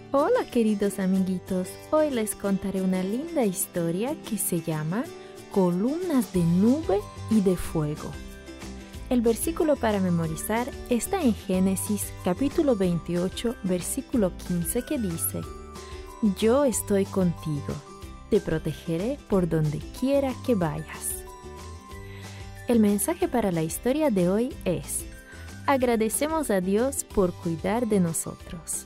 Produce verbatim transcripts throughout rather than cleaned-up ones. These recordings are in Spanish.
Hola queridos amiguitos, hoy les contaré una linda historia que se llama Columnas de nube y de fuego. El versículo para memorizar está en Génesis capítulo veintiocho, versículo quince que dice: Yo estoy contigo, te protegeré por donde quiera que vayas. El mensaje para la historia de hoy es: agradecemos a Dios por cuidar de nosotros.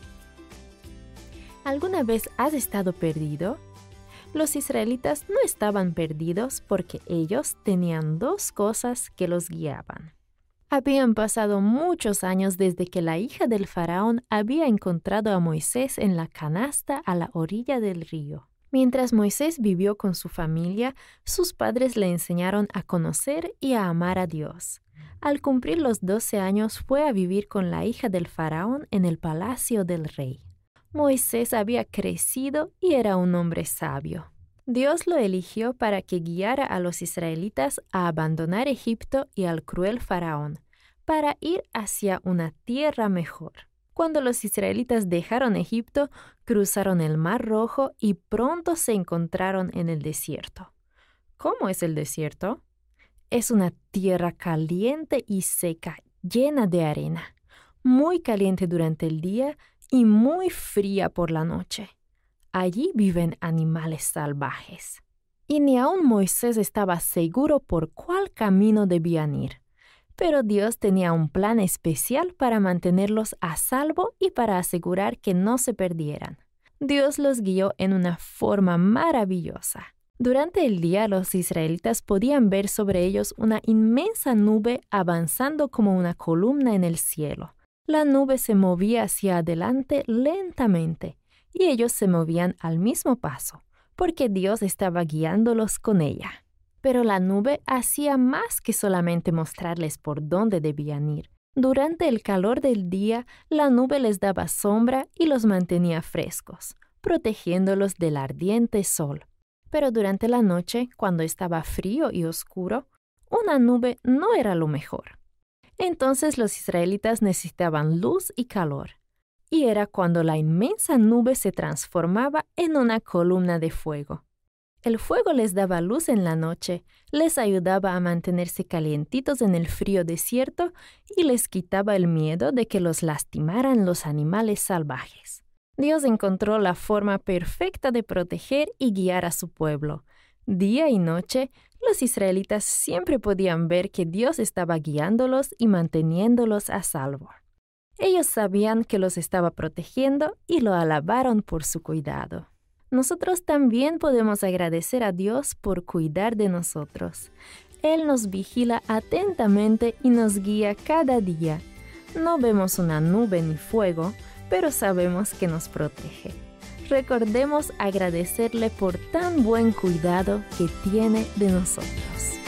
¿Alguna vez has estado perdido? Los israelitas no estaban perdidos porque ellos tenían dos cosas que los guiaban. Habían pasado muchos años desde que la hija del faraón había encontrado a Moisés en la canasta a la orilla del río. Mientras Moisés vivió con su familia, sus padres le enseñaron a conocer y a amar a Dios. Al cumplir los doce años fue a vivir con la hija del faraón en el palacio del rey. Moisés había crecido y era un hombre sabio. Dios lo eligió para que guiara a los israelitas a abandonar Egipto y al cruel faraón, para ir hacia una tierra mejor. Cuando los israelitas dejaron Egipto, cruzaron el Mar Rojo y pronto se encontraron en el desierto. ¿Cómo es el desierto? Es una tierra caliente y seca, llena de arena, muy caliente durante el día y muy fría por la noche. Allí viven animales salvajes. Y ni aun Moisés estaba seguro por cuál camino debían ir. Pero Dios tenía un plan especial para mantenerlos a salvo y para asegurar que no se perdieran. Dios los guió en una forma maravillosa. Durante el día, los israelitas podían ver sobre ellos una inmensa nube avanzando como una columna en el cielo. La nube se movía hacia adelante lentamente, y ellos se movían al mismo paso, porque Dios estaba guiándolos con ella. Pero la nube hacía más que solamente mostrarles por dónde debían ir. Durante el calor del día, la nube les daba sombra y los mantenía frescos, protegiéndolos del ardiente sol. Pero durante la noche, cuando estaba frío y oscuro, una nube no era lo mejor. Entonces los israelitas necesitaban luz y calor, y era cuando la inmensa nube se transformaba en una columna de fuego. El fuego les daba luz en la noche, les ayudaba a mantenerse calientitos en el frío desierto y les quitaba el miedo de que los lastimaran los animales salvajes. Dios encontró la forma perfecta de proteger y guiar a su pueblo. Día y noche, los israelitas siempre podían ver que Dios estaba guiándolos y manteniéndolos a salvo. Ellos sabían que los estaba protegiendo y lo alabaron por su cuidado. Nosotros también podemos agradecer a Dios por cuidar de nosotros. Él nos vigila atentamente y nos guía cada día. No vemos una nube ni fuego, pero sabemos que nos protege. Recordemos agradecerle por tan buen cuidado que tiene de nosotros.